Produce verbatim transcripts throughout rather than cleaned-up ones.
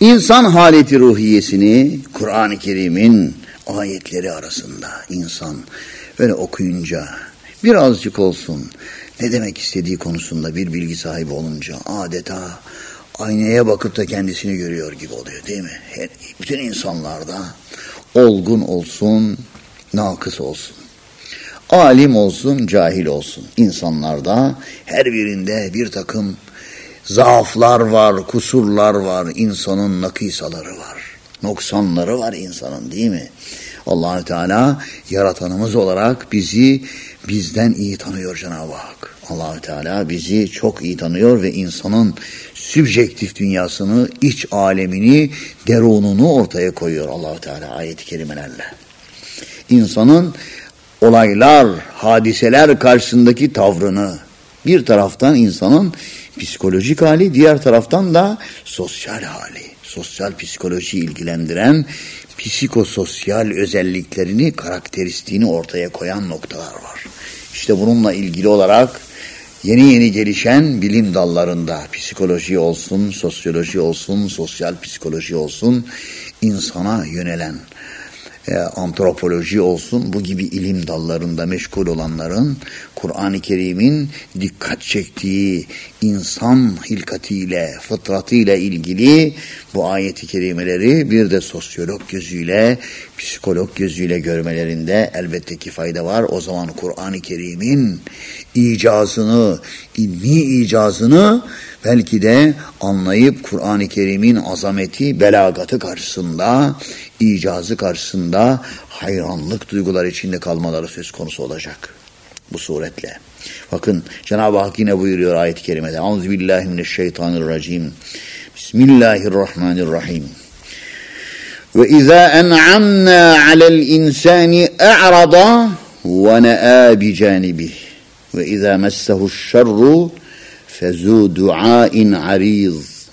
İnsan haleti ruhiyesini Kur'an-ı Kerim'in ayetleri arasında insan öyle okuyunca birazcık olsun ne demek istediği konusunda bir bilgi sahibi olunca adeta aynaya bakıp da kendisini görüyor gibi oluyor değil mi? Her, bütün insanlarda olgun olsun, nakıs olsun. Alim olsun, cahil olsun. İnsanlarda her birinde bir takım zaaflar var, kusurlar var. İnsanın nakısaları var. Noksanları var insanın değil mi? Allah-u Teala yaratanımız olarak bizi bizden iyi tanıyor Cenab-ı Hak. Allah-u Teala bizi çok iyi tanıyor ve insanın sübjektif dünyasını, iç alemini, derununu ortaya koyuyor Allah-u Teala ayet-i kerimelerle. İnsanın olaylar, hadiseler karşısındaki tavrını, bir taraftan insanın psikolojik hali, diğer taraftan da sosyal hali, sosyal psikoloji ilgilendiren psikososyal özelliklerini, karakteristiğini ortaya koyan noktalar var. İşte bununla ilgili olarak yeni yeni gelişen bilim dallarında psikoloji olsun, sosyoloji olsun, sosyal psikoloji olsun, insana yönelen E, antropoloji olsun, bu gibi ilim dallarında meşgul olanların Kur'an-ı Kerim'in dikkat çektiği insan hilkatiyle, fıtratıyla ilgili bu ayet-i kerimeleri bir de sosyolog gözüyle, psikolog gözüyle görmelerinde elbette ki fayda var. O zaman Kur'an-ı Kerim'in icazını, ilmi icazını belki de anlayıp Kur'an-ı Kerim'in azameti, belagatı karşısında, icazı karşısında hayranlık duyguları içinde kalmaları söz konusu olacak bu suretle. Bakın Cenab-ı Hak yine buyuruyor ayet-i kerimede. Euzubillahimineşşeytanirracim. Bismillahirrahmanirrahim. Ve izâ en'amnâ alel insâni e'rada ve ne'â bicânibih. Ve izâ messehu'ş-şerru fezû du'âin arîz.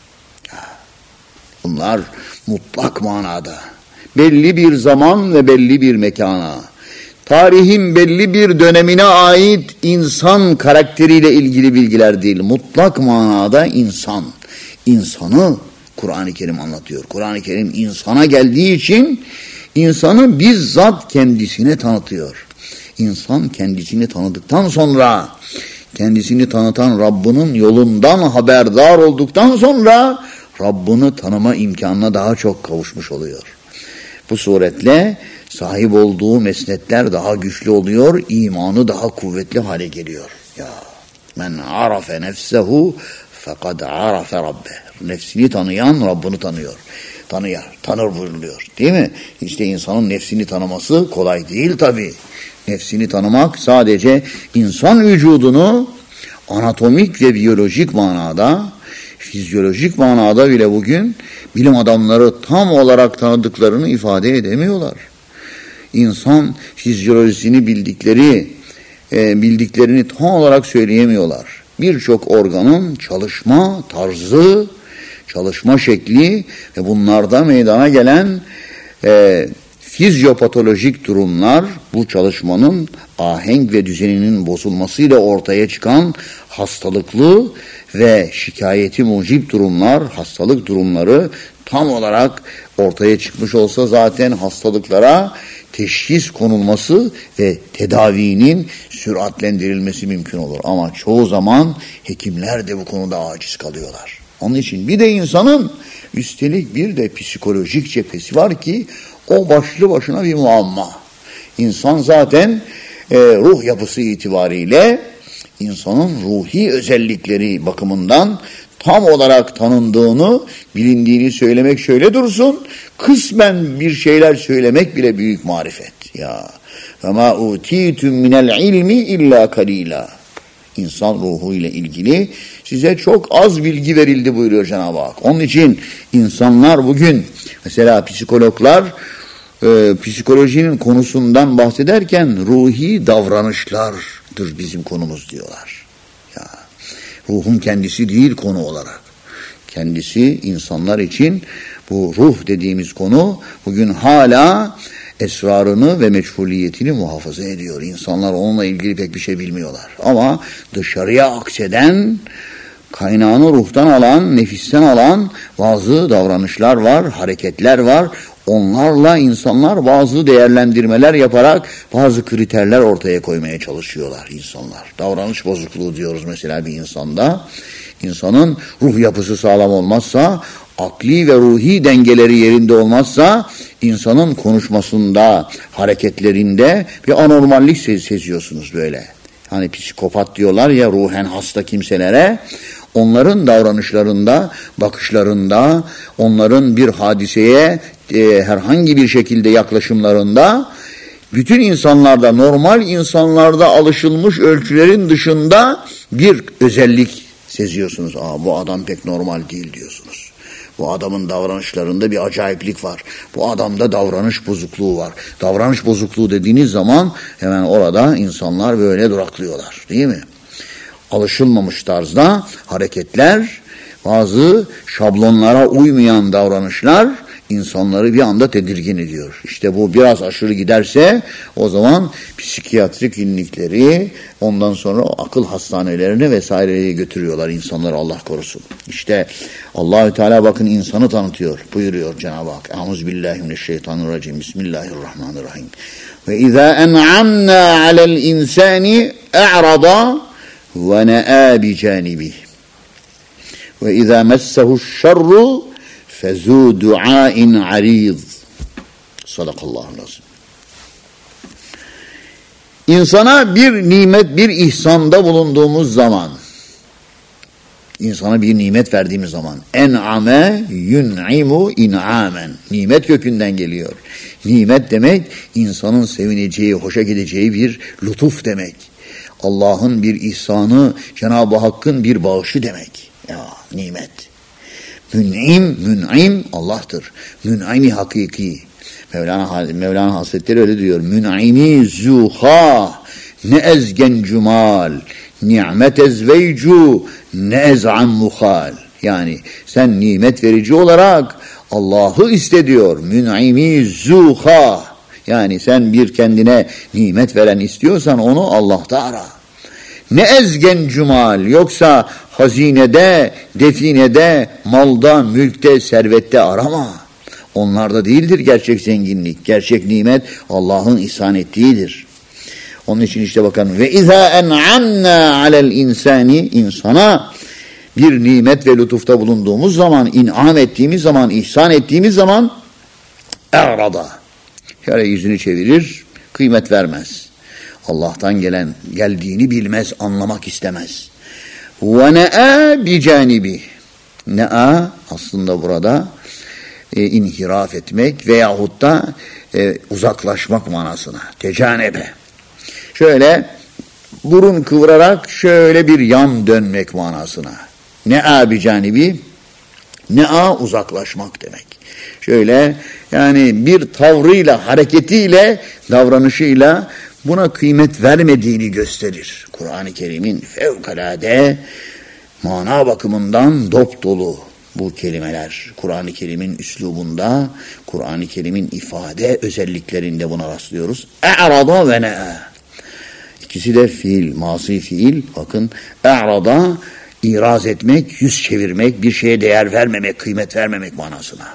Bunlar mutlak manada, belli bir zaman ve belli bir mekana, tarihin belli bir dönemine ait insan karakteriyle ilgili bilgiler değil. Mutlak manada insan, insanı Kur'an-ı Kerim anlatıyor. Kur'an-ı Kerim insana geldiği için insanı bizzat kendisine tanıtıyor. İnsan kendisini tanıdıktan sonra, kendisini tanıtan Rabbinin yolundan haberdar olduktan sonra Rabbini tanıma imkanına daha çok kavuşmuş oluyor. Bu suretle sahip olduğu mesnetler daha güçlü oluyor, imanı daha kuvvetli hale geliyor. Ya men arafe nefsehu fekad arafe rabbe. Nefsini tanıyan Rabbini tanıyor. Tanıyar, tanır buyuruluyor. Değil mi? İşte insanın nefsini tanıması kolay değil tabii. Nefsini tanımak sadece insan vücudunu anatomik ve biyolojik manada, fizyolojik manada bile bugün bilim adamları tam olarak tanıdıklarını ifade edemiyorlar. İnsan fizyolojisini bildikleri, e, bildiklerini tam olarak söyleyemiyorlar. Birçok organın çalışma tarzı, çalışma şekli ve bunlarda meydana gelen e, fizyopatolojik durumlar, bu çalışmanın ahenk ve düzeninin bozulmasıyla ortaya çıkan hastalıklı ve şikayeti mucib durumlar, hastalık durumları tam olarak ortaya çıkmış olsa zaten hastalıklara teşhis konulması ve tedavinin süratlendirilmesi mümkün olur. Ama çoğu zaman hekimler de bu konuda aciz kalıyorlar. Onun için bir de insanın üstelik bir de psikolojik cephesi var ki o başlı başına bir muamma. İnsan zaten e, ruh yapısı itibariyle insanın ruhi özellikleri bakımından tam olarak tanındığını, bilindiğini söylemek şöyle dursun, kısmen bir şeyler söylemek bile büyük marifet. Ya ve ma utitum minel ilmi illa kalila. İnsan ruhu ile ilgili size çok az bilgi verildi buyuruyor Cenab-ı Hak. Onun için insanlar bugün mesela psikologlar e, psikolojinin konusundan bahsederken ruhi davranışlardır bizim konumuz diyorlar. Ya, ruhun kendisi değil konu olarak. Kendisi insanlar için bu ruh dediğimiz konu bugün hala esrarını ve meçhuliyetini muhafaza ediyor. İnsanlar onunla ilgili pek bir şey bilmiyorlar. Ama dışarıya akseden kaynağını ruhtan alan, nefisten alan bazı davranışlar var, hareketler var. Onlarla insanlar bazı değerlendirmeler yaparak bazı kriterler ortaya koymaya çalışıyorlar insanlar. Davranış bozukluğu diyoruz mesela bir insanda. İnsanın ruh yapısı sağlam olmazsa, akli ve ruhi dengeleri yerinde olmazsa, insanın konuşmasında, hareketlerinde bir anormallik sez seziyorsunuz böyle. Hani psikopat diyorlar ya ruhen hasta kimselere, onların davranışlarında, bakışlarında, onların bir hadiseye e, herhangi bir şekilde yaklaşımlarında, bütün insanlarda, normal insanlarda alışılmış ölçülerin dışında bir özellik seziyorsunuz. Aa, bu adam pek normal değil diyorsunuz. Bu adamın davranışlarında bir acayiplik var. Bu adamda davranış bozukluğu var. Davranış bozukluğu dediğiniz zaman hemen orada insanlar böyle duraklıyorlar, değil mi? Alışılmamış tarzda hareketler, bazı şablonlara uymayan davranışlar insanları bir anda tedirgin ediyor. İşte bu biraz aşırı giderse o zaman psikiyatri klinikleri, ondan sonra akıl hastanelerine vesaireye götürüyorlar insanları, Allah korusun. İşte Allahü Teala bakın insanı tanıtıyor. Buyuruyor Cenab-ı Hak. Euzubillahimineşşeytanirracim. Bismillahirrahmanirrahim. Ve izâ en'amnâ alel insâni e'rada ve ne'a bi canibih. Ve izâ messehu'ş-şerru fezû du'âin arîz. Sadakallahu lazım. İnsana bir nimet, bir ihsanda bulunduğumuz zaman, insana bir nimet verdiğimiz zaman, en'ame yun'imu in'amen. Nimet kökünden geliyor. Nimet demek, insanın sevineceği, hoşa gideceği bir lütuf demek. Allah'ın bir ihsanı, Cenab-ı Hakk'ın bir bağışı demek. Ya nimet. Mün'im, mün'im Allah'tır. Mün'imi hakiki. Mevlana, Mevlana Hazretleri öyle diyor. Mün'imi zuha ne ezgen cumal ni'met ezveycu ne ez'an muhal. Yani sen nimet verici olarak Allah'ı iste diyor. Mün'imi zuha. Yani sen bir kendine nimet veren istiyorsan onu Allah'ta ara. Ne ezgen cumal, yoksa hazinede, definede, malda, mülkte, servette arama. Onlarda değildir gerçek zenginlik. Gerçek nimet Allah'ın ihsan ettiğidir. Onun için işte bakın ve izâ en'amnâ alel insâni, insana bir nimet ve lütufta bulunduğumuz zaman, in'am ettiğimiz zaman, ihsan ettiğimiz zaman e'rada. Şöyle yüzünü çevirir, kıymet vermez. Allah'tan gelen, geldiğini bilmez, anlamak istemez. Ve ne'a bi canibi. Ne'a aslında burada e, inhiraf etmek veyahut da e, uzaklaşmak manasına. Tecanebe. Şöyle burun kıvırarak şöyle bir yan dönmek manasına. Ne'a bi canibi. Ne'a uzaklaşmak demek. Şöyle yani bir tavrıyla, hareketiyle, davranışıyla buna kıymet vermediğini gösterir. Kur'an-ı Kerim'in fevkalade mana bakımından dop dolu bu kelimeler. Kur'an-ı Kerim'in üslubunda, Kur'an-ı Kerim'in ifade özelliklerinde buna rastlıyoruz. E'rada ve ne'a. İkisi de fiil, masi fiil. Bakın e'rada iraz etmek, yüz çevirmek, bir şeye değer vermemek, kıymet vermemek manasına.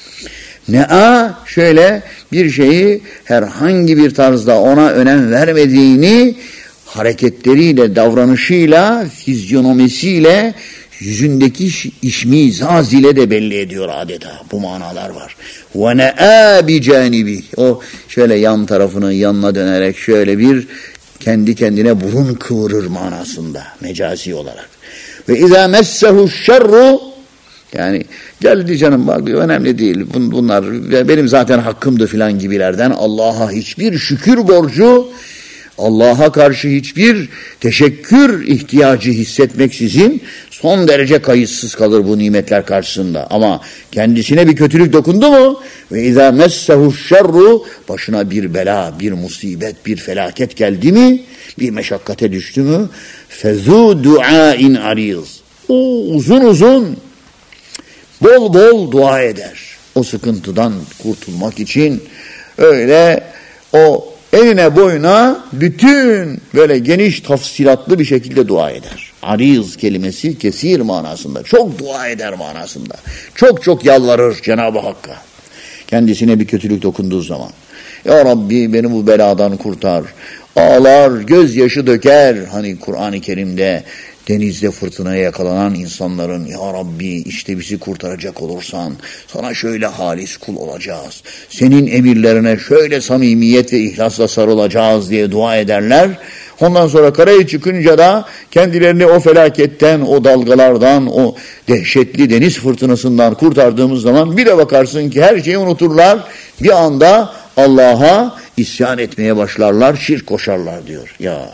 Ne'a şöyle bir şeyi herhangi bir tarzda ona önem vermediğini hareketleriyle, davranışıyla, fizyonomisiyle, yüzündeki işmizaz ile de belli ediyor adeta. Bu manalar var. Ve ne'a bi canibi. O şöyle yan tarafını yanına dönerek şöyle bir kendi kendine burun kıvırır manasında mecazi olarak. Ve izâ messehu'ş-şerru, yani geldi canım bak önemli değil bunlar benim zaten hakkımdı filan gibilerden Allah'a hiçbir şükür borcu, Allah'a karşı hiçbir teşekkür ihtiyacı hissetmeksizin son derece kayıtsız kalır bu nimetler karşısında. Ama kendisine bir kötülük dokundu mu ve izâ messehu'ş-şerru, başına bir bela, bir musibet, bir felaket geldi mi, bir meşakkate düştü mü, fezû du'âin arîz, o uzun uzun bol bol dua eder. O sıkıntıdan kurtulmak için öyle o eline boyuna bütün böyle geniş tafsilatlı bir şekilde dua eder. Ariz kelimesi kesir manasında. Çok dua eder manasında. Çok çok yalvarır Cenab-ı Hakk'a. Kendisine bir kötülük dokunduğu zaman. Ya Rabbi beni bu beladan kurtar. Ağlar, gözyaşı döker. Hani Kur'an-ı Kerim'de denizde fırtınaya yakalanan insanların ya Rabbi işte bizi kurtaracak olursan sana şöyle halis kul olacağız. Senin emirlerine şöyle samimiyet ve ihlasla sarılacağız diye dua ederler. Ondan sonra karaya çıkınca da kendilerini o felaketten, o dalgalardan, o dehşetli deniz fırtınasından kurtardığımız zaman bir de bakarsın ki her şeyi unuturlar. Bir anda Allah'a isyan etmeye başlarlar, şirk koşarlar diyor. Ya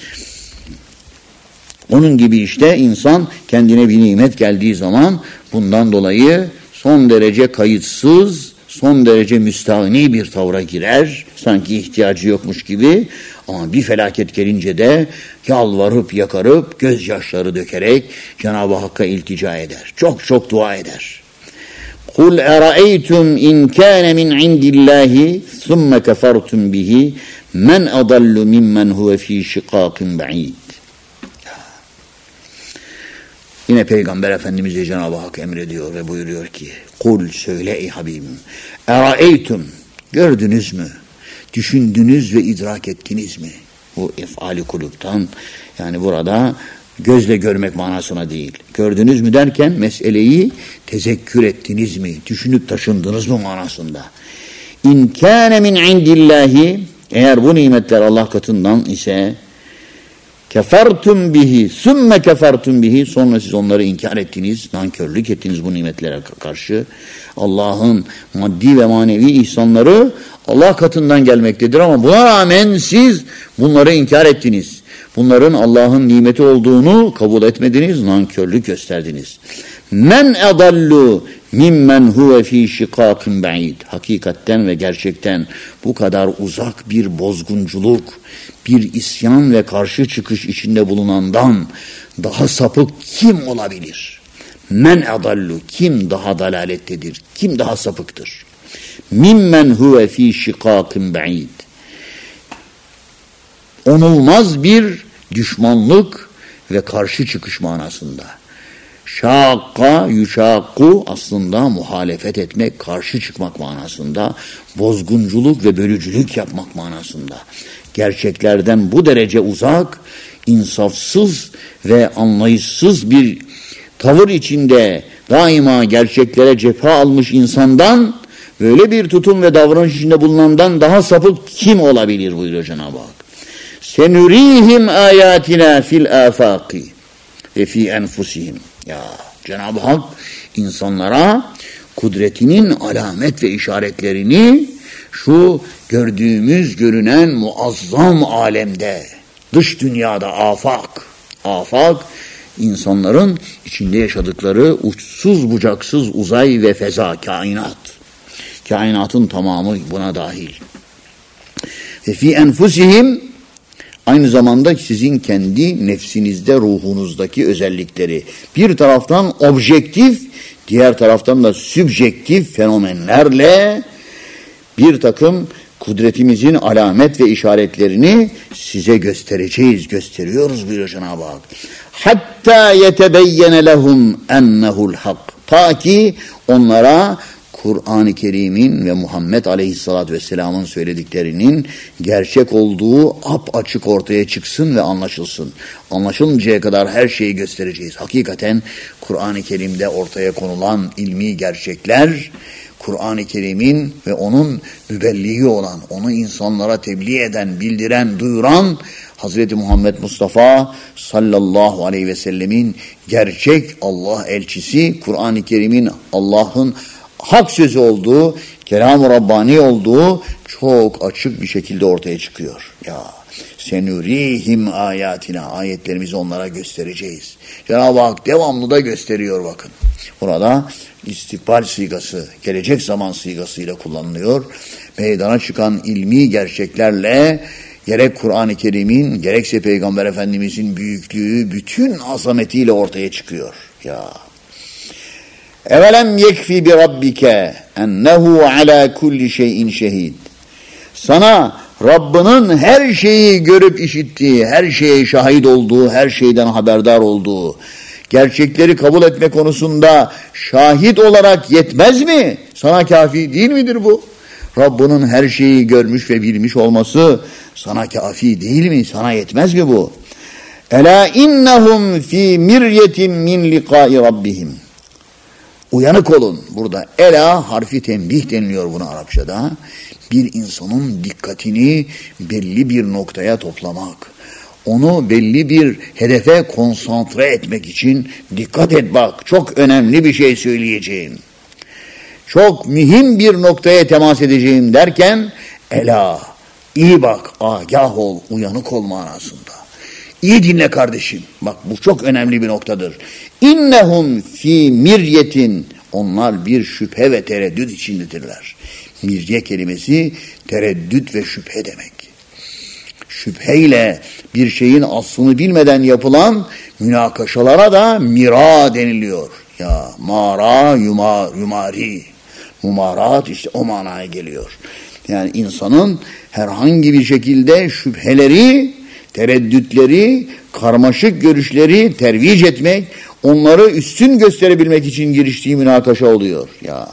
onun gibi işte insan kendine bir nimet geldiği zaman bundan dolayı son derece kayıtsız, son derece müstahni bir tavra girer. Sanki ihtiyacı yokmuş gibi. Ama bir felaket gelince de yalvarıp yakarıp gözyaşları dökerek Cenab-ı Hakk'a iltica eder. Çok çok dua eder. Kul eraeytum in kana min indillahi thumma kafartum bihi men adallu mimmen huve fi şikakin ba'id. Yine Peygamber Efendimiz'e Cenab-ı Hak emrediyor ve buyuruyor ki kul söyle ey Habibim eraeytum gördünüz mü? Düşündünüz ve idrak ettiniz mi? Bu efali kulüpten yani burada gözle görmek manasına değil. Gördünüz mü derken meseleyi tezekkür ettiniz mi? Düşünüp taşındınız mı manasında. İn kâne min indillahi eğer bu nimetler Allah katından ise kefertum bihi sümme kefertum bihi sonra siz onları inkar ettiniz, nankörlük ettiniz bu nimetlere karşı. Allah'ın maddi ve manevi ihsanları Allah katından gelmektedir ama buna rağmen siz bunları inkar ettiniz. Bunların Allah'ın nimeti olduğunu kabul etmediniz, nankörlük gösterdiniz. Men edallu mimmen huve fi şikakin ba'id. Hakikatten ve gerçekten bu kadar uzak bir bozgunculuk, bir isyan ve karşı çıkış içinde bulunandan daha sapık kim olabilir? Men edallu, kim daha dalalettedir, kim daha sapıktır? Mimmen huve fi şikakin ba'id. Onulmaz bir düşmanlık ve karşı çıkış manasında. Şakka, yuşakku aslında muhalefet etmek, karşı çıkmak manasında, bozgunculuk ve bölücülük yapmak manasında. Gerçeklerden bu derece uzak, insafsız ve anlayışsız bir tavır içinde daima gerçeklere cephe almış insandan, böyle bir tutum ve davranış içinde bulunandan daha sapık kim olabilir buyuruyor Cenab-ı Hak. Senurihim ayatina fil afaki ve fi enfusihim. Ya Cenab-ı Hak insanlara kudretinin alamet ve işaretlerini şu gördüğümüz görünen muazzam alemde, dış dünyada afak, afak insanların içinde yaşadıkları uçsuz bucaksız uzay ve feza, kainat. Kainatın tamamı buna dahil. Ve fi enfusihim aynı zamanda sizin kendi nefsinizde, ruhunuzdaki özellikleri. Bir taraftan objektif, diğer taraftan da sübjektif fenomenlerle bir takım kudretimizin alamet ve işaretlerini size göstereceğiz, gösteriyoruz buyuruyor Cenab-ı Hak. Hatta yetebeyyene lehum ennehu'l hak. Ta ki onlara Kur'an-ı Kerim'in ve Muhammed Aleyhisselatü Vesselam'ın söylediklerinin gerçek olduğu apaçık ortaya çıksın ve anlaşılsın. Anlaşılıncaya kadar her şeyi göstereceğiz. Hakikaten Kur'an-ı Kerim'de ortaya konulan ilmi gerçekler, Kur'an-ı Kerim'in ve onun mübelliği olan, onu insanlara tebliğ eden, bildiren, duyuran Hazreti Muhammed Mustafa sallallahu aleyhi ve sellemin gerçek Allah elçisi, Kur'an-ı Kerim'in Allah'ın hak sözü olduğu, kelam-ı Rabbani olduğu çok açık bir şekilde ortaya çıkıyor. Ya senurihim ayatina, ayetlerimizi onlara göstereceğiz. Cenab-ı Hak devamlı da gösteriyor bakın. Burada istikbal sigası, gelecek zaman sigasıyla kullanılıyor. Meydana çıkan ilmi gerçeklerle gerek Kur'an-ı Kerim'in gerekse Peygamber Efendimiz'in büyüklüğü bütün azametiyle ortaya çıkıyor. Ya Evelem yekfi bi rabbike ennehu ala kulli şeyin şehid. Sana Rabbinin her şeyi görüp işittiği, her şeye şahit olduğu, her şeyden haberdar olduğu, gerçekleri kabul etme konusunda şahit olarak yetmez mi? Sana kafi değil midir bu? Rabbinin her şeyi görmüş ve bilmiş olması sana kafi değil mi? Sana yetmez mi bu? Ela innahum fi miryetin min liqai rabbihim. Uyanık olun. Burada ela harfi tembih deniliyor buna Arapçada. Bir insanın dikkatini belli bir noktaya toplamak, onu belli bir hedefe konsantre etmek için dikkat et bak, çok önemli bir şey söyleyeceğim. Çok mühim bir noktaya temas edeceğim derken ela, iyi bak, agah ol, uyanık ol manasında. İyi dinle kardeşim. Bak bu çok önemli bir noktadır. İnnehum fi miryetin. Onlar bir şüphe ve tereddüt içindedirler. Mirye kelimesi tereddüt ve şüphe demek. Şüpheyle bir şeyin aslını bilmeden yapılan münakaşalara da mira deniliyor. Ya mara yuma, yumari. Mumarat işte o manaya geliyor. Yani insanın herhangi bir şekilde şüpheleri, tereddütleri, karmaşık görüşleri tervic etmek, onları üstün gösterebilmek için giriştiği münakaşa oluyor. Ya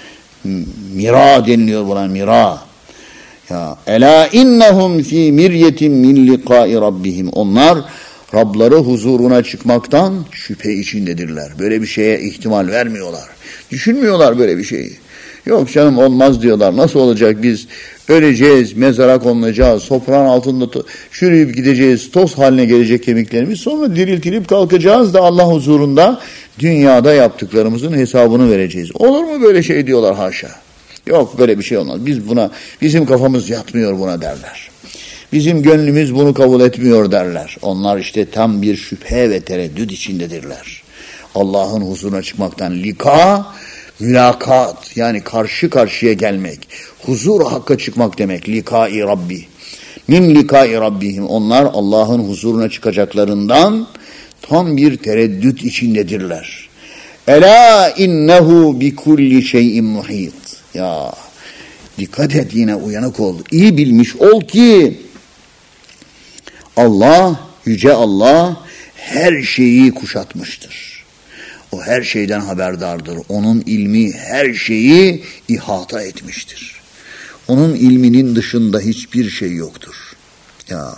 mira deniliyor buna, mira. Ya ela innahum fi miryetin min liqai rabbihim. Onlar Rabları huzuruna çıkmaktan şüphe içindedirler. Böyle bir şeye ihtimal vermiyorlar. Düşünmüyorlar böyle bir şeyi. Yok canım olmaz diyorlar. Nasıl olacak, biz öleceğiz, mezara konulacağız, toprağın altında çürüyüp gideceğiz, toz haline gelecek kemiklerimiz, sonra diriltilip kalkacağız da Allah huzurunda dünyada yaptıklarımızın hesabını vereceğiz. Olur mu böyle şey diyorlar, haşa. Yok böyle bir şey olmaz. Biz buna, bizim kafamız yatmıyor buna derler. Bizim gönlümüz bunu kabul etmiyor derler. Onlar işte tam bir şüphe ve tereddüt içindedirler. Allah'ın huzuruna çıkmaktan lika, mülakat yani karşı karşıya gelmek, huzur hakka çıkmak demek. Likai Rabbi. Min likai Rabbihim. Onlar Allah'ın huzuruna çıkacaklarından tam bir tereddüt içindedirler. Ela innehu bi kulli şeyin muhit. Ya dikkat et, yine uyanık ol. İyi bilmiş ol ki Allah, yüce Allah her şeyi kuşatmıştır. O her şeyden haberdardır. Onun ilmi her şeyi ihata etmiştir. Onun ilminin dışında hiçbir şey yoktur. Ya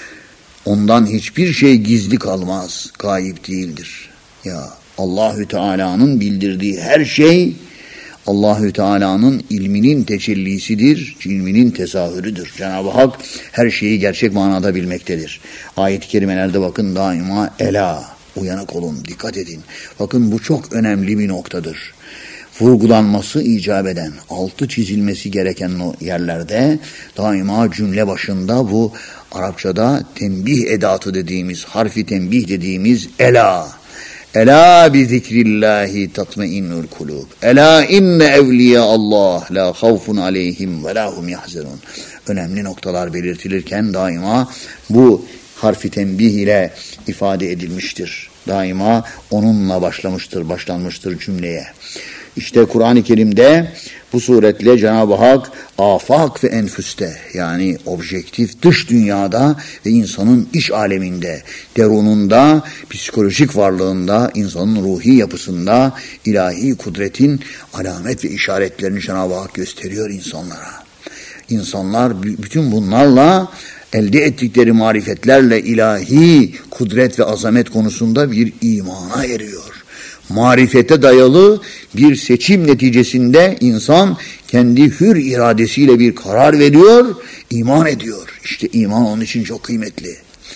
ondan hiçbir şey gizli kalmaz, gayip değildir. Ya Allahü Teala'nın bildirdiği her şey Allahü Teala'nın ilminin tecellisidir, ilminin tezahürüdür. Cenab-ı Hak her şeyi gerçek manada bilmektedir. Ayet-i kerimelerde bakın daima ela, uyanık olun, dikkat edin. Bakın bu çok önemli bir noktadır. Vurgulanması icap eden, altı çizilmesi gereken yerlerde daima cümle başında bu Arapçada tembih edatı dediğimiz, harfi tembih dediğimiz ela. Ela bi zikrillahi tatmainnul kulub. Ela inne evliya Allah la havfun aleyhim ve la hum yahzanun. Önemli noktalar belirtilirken daima bu harfi tembih ile ifade edilmiştir. Daima onunla başlamıştır, başlanmıştır cümleye. İşte Kur'an-ı Kerim'de bu suretle Cenab-ı Hak afak ve enfüste yani objektif dış dünyada ve insanın iç aleminde, derununda, psikolojik varlığında, insanın ruhi yapısında ilahi kudretin alamet ve işaretlerini Cenab-ı Hak gösteriyor insanlara. İnsanlar bütün bunlarla elde ettikleri marifetlerle ilahi kudret ve azamet konusunda bir imana eriyor. Marifete dayalı bir seçim neticesinde insan kendi hür iradesiyle bir karar veriyor, iman ediyor. İşte iman onun için çok kıymetli.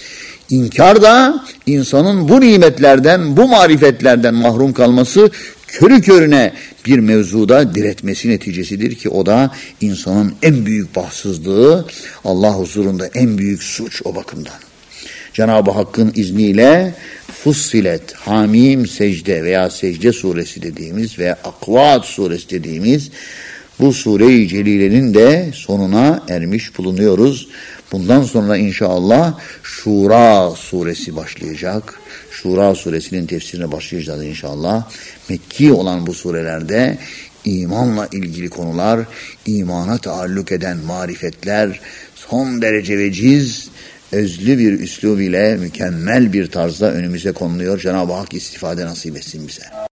İnkar da insanın bu nimetlerden, bu marifetlerden mahrum kalması körü körüne bir mevzuda diretmesi neticesidir ki o da insanın en büyük bahtsızlığı, Allah huzurunda en büyük suç o bakımdan. Cenab-ı Hakk'ın izniyle Fussilet, Hamim, Secde veya Secde suresi dediğimiz veya Akvat suresi dediğimiz bu sure-i celilenin de sonuna ermiş bulunuyoruz. Bundan sonra inşallah Şura suresi başlayacak. Şura suresinin tefsirine başlayacağız inşallah. Mekki olan bu surelerde imanla ilgili konular, imana taalluk eden marifetler son derece veciz, özlü bir üslub ile mükemmel bir tarzda önümüze konuluyor. Cenab-ı Hak istifade nasip etsin bize.